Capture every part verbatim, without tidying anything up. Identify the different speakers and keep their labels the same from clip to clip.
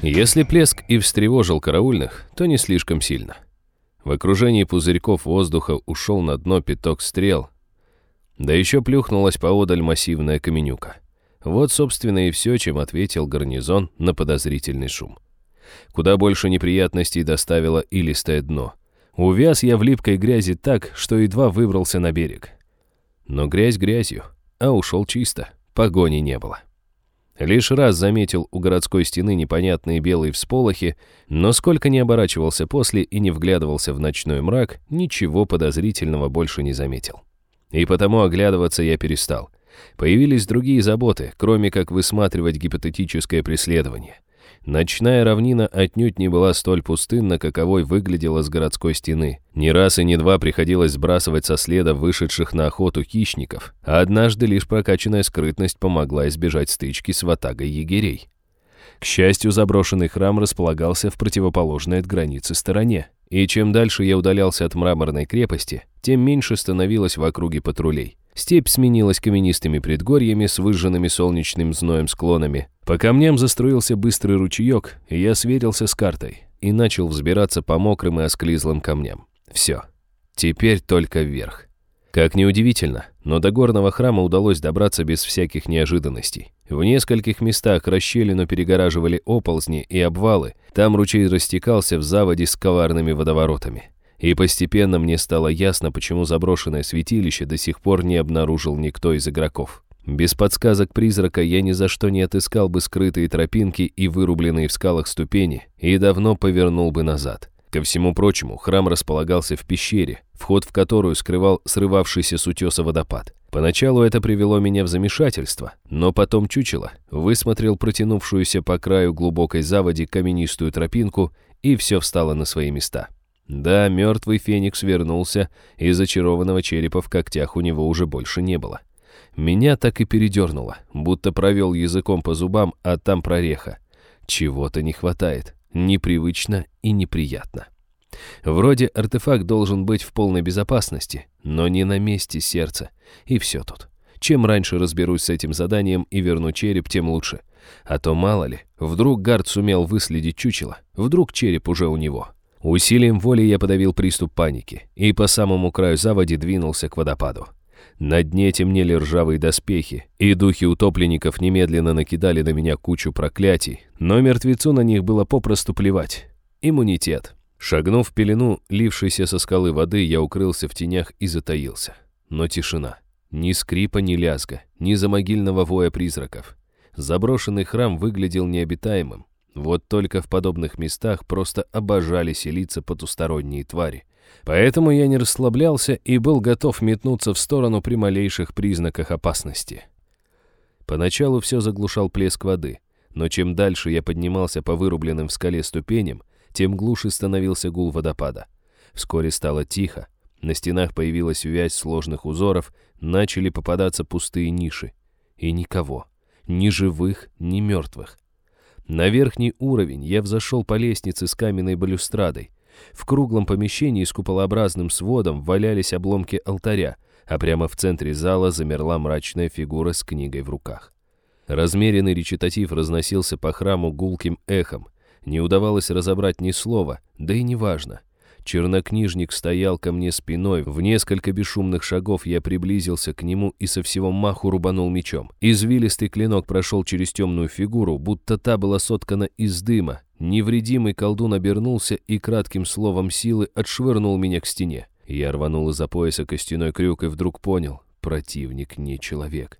Speaker 1: Если плеск и встревожил караульных, то не слишком сильно. В окружении пузырьков воздуха ушел на дно пяток стрел, да еще плюхнулась поодаль массивная каменюка. Вот, собственно, и все, чем ответил гарнизон на подозрительный шум. Куда больше неприятностей доставило илистое дно. Увяз я в липкой грязи так, что едва выбрался на берег. Но грязь грязью, а ушел чисто, погони не было. Лишь раз заметил у городской стены непонятные белые всполохи, но сколько ни оборачивался после и не вглядывался в ночной мрак, ничего подозрительного больше не заметил. И потому оглядываться я перестал. Появились другие заботы, кроме как высматривать гипотетическое преследование. Ночная равнина отнюдь не была столь пустынна, каковой выглядела с городской стены. Ни раз и ни два приходилось сбрасывать со следа вышедших на охоту хищников, а однажды лишь прокачанная скрытность помогла избежать стычки с ватагой егерей. К счастью, заброшенный храм располагался в противоположной от границы стороне, и чем дальше я удалялся от мраморной крепости, тем меньше становилось в округе патрулей. Степь сменилась каменистыми предгорьями с выжженными солнечным зноем склонами. По камням заструился быстрый ручеек, и я сверился с картой и начал взбираться по мокрым и осклизлым камням. Все. Теперь только вверх. Как ни удивительно, но до горного храма удалось добраться без всяких неожиданностей. В нескольких местах расщелину перегораживали оползни и обвалы, там ручей растекался в заводе с коварными водоворотами. И постепенно мне стало ясно, почему заброшенное святилище до сих пор не обнаружил никто из игроков. Без подсказок призрака я ни за что не отыскал бы скрытые тропинки и вырубленные в скалах ступени, и давно повернул бы назад. Ко всему прочему, храм располагался в пещере, вход в которую скрывал срывавшийся с утеса водопад. Поначалу это привело меня в замешательство, но потом чучело высмотрел протянувшуюся по краю глубокой заводи каменистую тропинку, и все встало на свои места. Да, мертвый феникс вернулся, и зачарованного черепа в когтях у него уже больше не было. Меня так и передернуло, будто провел языком по зубам, а там прореха. Чего-то не хватает, непривычно и неприятно. Вроде артефакт должен быть в полной безопасности, но не на месте сердца, и все тут. Чем раньше разберусь с этим заданием и верну череп, тем лучше. А то мало ли, вдруг Гард сумел выследить чучело, вдруг череп уже у него. Усилием воли я подавил приступ паники и по самому краю заводи двинулся к водопаду. На дне темнели ржавые доспехи, и духи утопленников немедленно накидали на меня кучу проклятий, но мертвецу на них было попросту плевать. Иммунитет. Шагнув в пелену, лившейся со скалы воды, я укрылся в тенях и затаился. Но тишина. Ни скрипа, ни лязга, ни замогильного воя призраков. Заброшенный храм выглядел необитаемым. Вот только в подобных местах просто обожали селиться потусторонние твари. Поэтому я не расслаблялся и был готов метнуться в сторону при малейших признаках опасности. Поначалу все заглушал плеск воды, но чем дальше я поднимался по вырубленным в скале ступеням, тем глуше становился гул водопада. Вскоре стало тихо, на стенах появилась вязь сложных узоров, начали попадаться пустые ниши. И никого, ни живых, ни мертвых. На верхний уровень я взошел по лестнице с каменной балюстрадой. В круглом помещении с куполообразным сводом валялись обломки алтаря, а прямо в центре зала замерла мрачная фигура с книгой в руках. Размеренный речитатив разносился по храму гулким эхом. Не удавалось разобрать ни слова, да и неважно. Чернокнижник стоял ко мне спиной, в несколько бесшумных шагов я приблизился к нему и со всего маху рубанул мечом. Извилистый клинок прошел через темную фигуру, будто та была соткана из дыма. Невредимый колдун обернулся и кратким словом силы отшвырнул меня к стене. Я рванул из-за пояса костяной крюк и вдруг понял — противник не человек.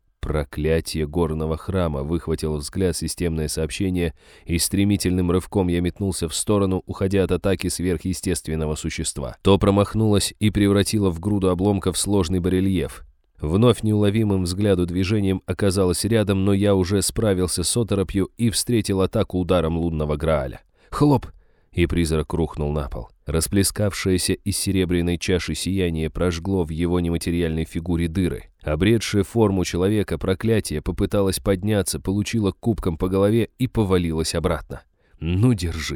Speaker 1: Проклятие горного храма выхватило взгляд системное сообщение, и стремительным рывком я метнулся в сторону, уходя от атаки сверхъестественного существа. То промахнулось и превратило в груду обломков сложный барельеф. Вновь неуловимым взгляду движением оказалось рядом, но я уже справился с оторопью и встретил атаку ударом лунного Грааля. Хлоп! И призрак рухнул на пол. Расплескавшееся из серебряной чаши сияние прожгло в его нематериальной фигуре дыры. Обретшее форму человека проклятие попыталось подняться, получило кубком по голове и повалилось обратно. Ну, держись.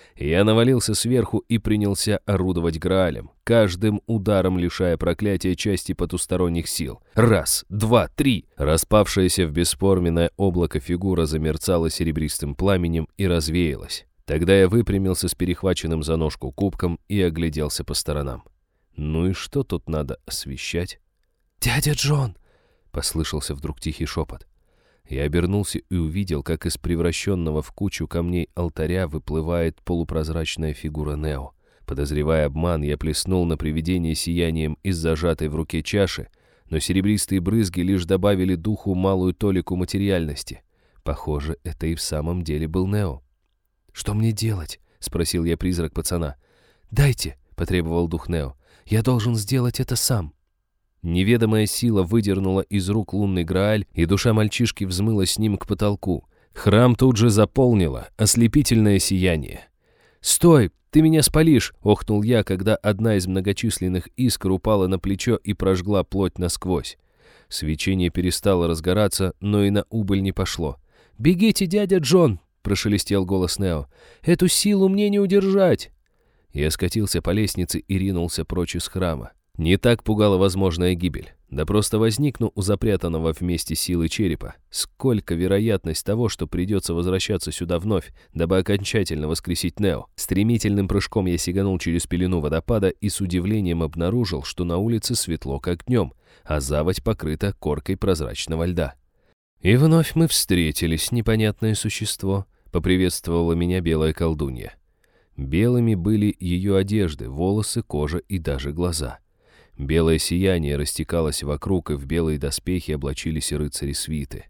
Speaker 1: Я навалился сверху и принялся орудовать Граалем, каждым ударом лишая проклятия части потусторонних сил. Раз, два, три! Распавшаяся в бесформенное облако фигура замерцала серебристым пламенем и развеялась. Тогда я выпрямился с перехваченным за ножку кубком и огляделся по сторонам. Ну и что тут надо освещать? «Дядя Джон!» — послышался вдруг тихий шепот. Я обернулся и увидел, как из превращенного в кучу камней алтаря выплывает полупрозрачная фигура Нео. Подозревая обман, я плеснул на привидение сиянием из зажатой в руке чаши, но серебристые брызги лишь добавили духу малую толику материальности. Похоже, это и в самом деле был Нео. «Что мне делать?» — спросил я призрак пацана. «Дайте!» — потребовал дух Нео. «Я должен сделать это сам». Неведомая сила выдернула из рук лунный Грааль, и душа мальчишки взмыла с ним к потолку. Храм тут же заполнило ослепительное сияние. «Стой! Ты меня спалишь!» — охнул я, когда одна из многочисленных искр упала на плечо и прожгла плоть насквозь. Свечение перестало разгораться, но и на убыль не пошло. «Бегите, дядя Джон!» — прошелестел голос Нео. «Эту силу мне не удержать!» Я скатился по лестнице и ринулся прочь из храма. Не так пугала возможная гибель. Да просто возникну у запрятанного вместе силы черепа. Сколько вероятность того, что придется возвращаться сюда вновь, дабы окончательно воскресить Нео. Стремительным прыжком я сиганул через пелену водопада и с удивлением обнаружил, что на улице светло, как днем, а заводь покрыта коркой прозрачного льда. И вновь мы встретились, непонятное существо. Поприветствовала меня белая колдунья. Белыми были ее одежды, волосы, кожа и даже глаза. Белое сияние растекалось вокруг, и в белые доспехи облачились рыцари свиты.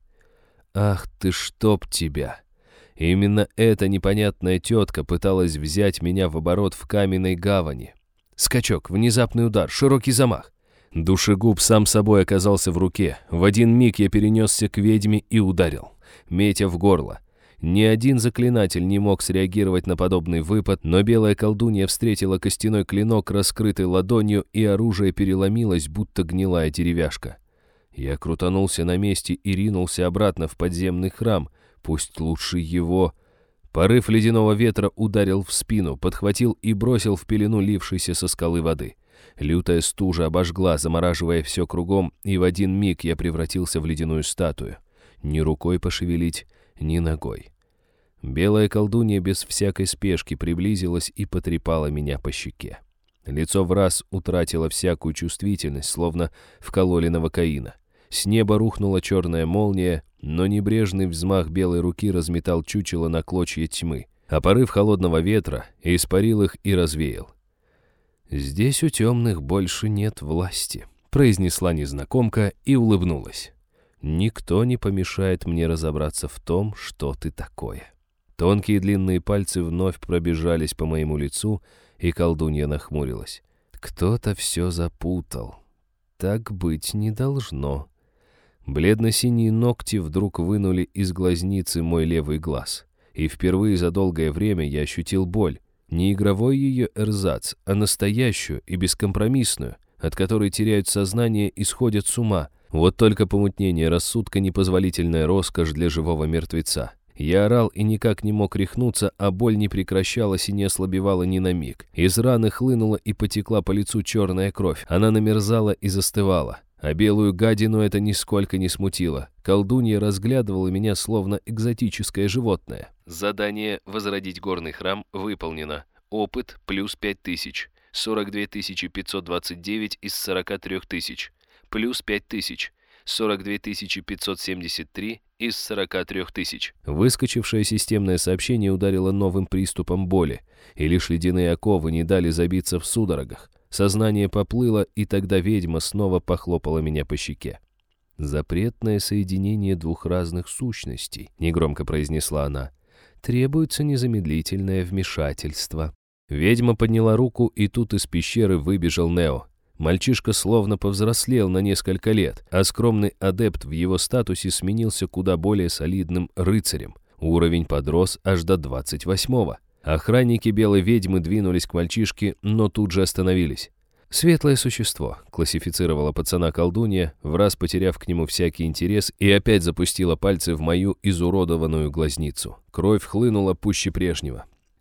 Speaker 1: «Ах ты, чтоб тебя!» Именно эта непонятная тетка пыталась взять меня в оборот в каменной гавани. Скачок, внезапный удар, широкий замах. Душегуб сам собой оказался в руке. В один миг я перенесся к ведьме и ударил, метя в горло. Ни один заклинатель не мог среагировать на подобный выпад, но белая колдунья встретила костяной клинок раскрытой ладонью, и оружие переломилось, будто гнилая деревяшка. Я крутанулся на месте и ринулся обратно в подземный храм, пусть лучше его. Порыв ледяного ветра ударил в спину, подхватил и бросил в пелену лившейся со скалы воды. Лютая стужа обожгла, замораживая все кругом, и в один миг я превратился в ледяную статую. Ни рукой пошевелить, ни ногой. Белая колдунья без всякой спешки приблизилась и потрепала меня по щеке. Лицо враз утратило всякую чувствительность, словно вкололи новокаина. С неба рухнула черная молния, но небрежный взмах белой руки разметал чучело на клочья тьмы, а порыв холодного ветра испарил их и развеял. «Здесь у темных больше нет власти», — произнесла незнакомка и улыбнулась. «Никто не помешает мне разобраться в том, что ты такое». Тонкие длинные пальцы вновь пробежались по моему лицу, и колдунья нахмурилась. «Кто-то все запутал. Так быть не должно». Бледно-синие ногти вдруг вынули из глазницы мой левый глаз, и впервые за долгое время я ощутил боль. Не игровой ее эрзац, а настоящую и бескомпромиссную, от которой теряют сознание и сходят с ума. Вот только помутнение рассудка — непозволительная роскошь для живого мертвеца. Я орал и никак не мог рехнуться, а боль не прекращалась и не ослабевала ни на миг. Из раны хлынула и потекла по лицу черная кровь. Она намерзала и застывала. А белую гадину это нисколько не смутило. Колдунья разглядывала меня, словно экзотическое животное. Задание «Возродить горный храм» выполнено. Опыт плюс пять тысяч. сорок две тысячи пятьсот двадцать девять из сорока трёх тысяч. Плюс пять тысяч. сорок две тысячи пятьсот семьдесят три из сорока трёх тысяч. Выскочившее системное сообщение ударило новым приступом боли, и лишь ледяные оковы не дали забиться в судорогах. Сознание поплыло, и тогда ведьма снова похлопала меня по щеке. «Запретное соединение двух разных сущностей», — негромко произнесла она. «Требуется незамедлительное вмешательство». Ведьма подняла руку, и тут из пещеры выбежал Нео. Мальчишка словно повзрослел на несколько лет, а скромный адепт в его статусе сменился куда более солидным рыцарем. Уровень подрос аж до двадцать восьмого. Охранники белой ведьмы двинулись к мальчишке, но тут же остановились. «Светлое существо», — классифицировала пацана колдунья, враз потеряв к нему всякий интерес, и опять запустила пальцы в мою изуродованную глазницу. Кровь хлынула пуще прежнего.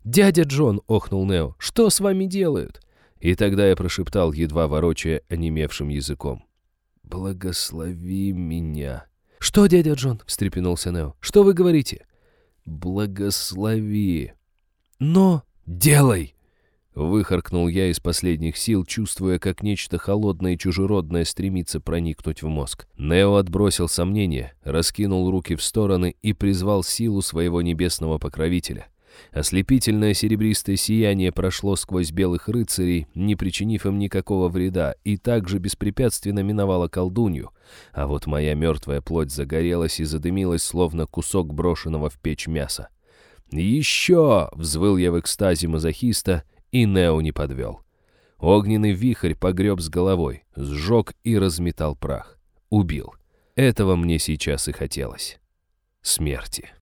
Speaker 1: «Дядя Джон!» — охнул Нео. «Что с вами делают?» И тогда я прошептал, едва ворочая онемевшим языком. «Благослови меня». «Что, дядя Джон?» — встрепенулся Нео. «Что вы говорите?» «Благослови». «Но...» «Делай!» — выхаркнул я из последних сил, чувствуя, как нечто холодное и чужеродное стремится проникнуть в мозг. Нео отбросил сомнения, раскинул руки в стороны и призвал силу своего небесного покровителя. Ослепительное серебристое сияние прошло сквозь белых рыцарей, не причинив им никакого вреда, и также беспрепятственно миновало колдунью. А вот моя мертвая плоть загорелась и задымилась, словно кусок брошенного в печь мяса. «Еще!» — взвыл я в экстазе мазохиста, и Нео не подвел. Огненный вихрь погреб с головой, сжег и разметал прах. Убил. Этого мне сейчас и хотелось. Смерти.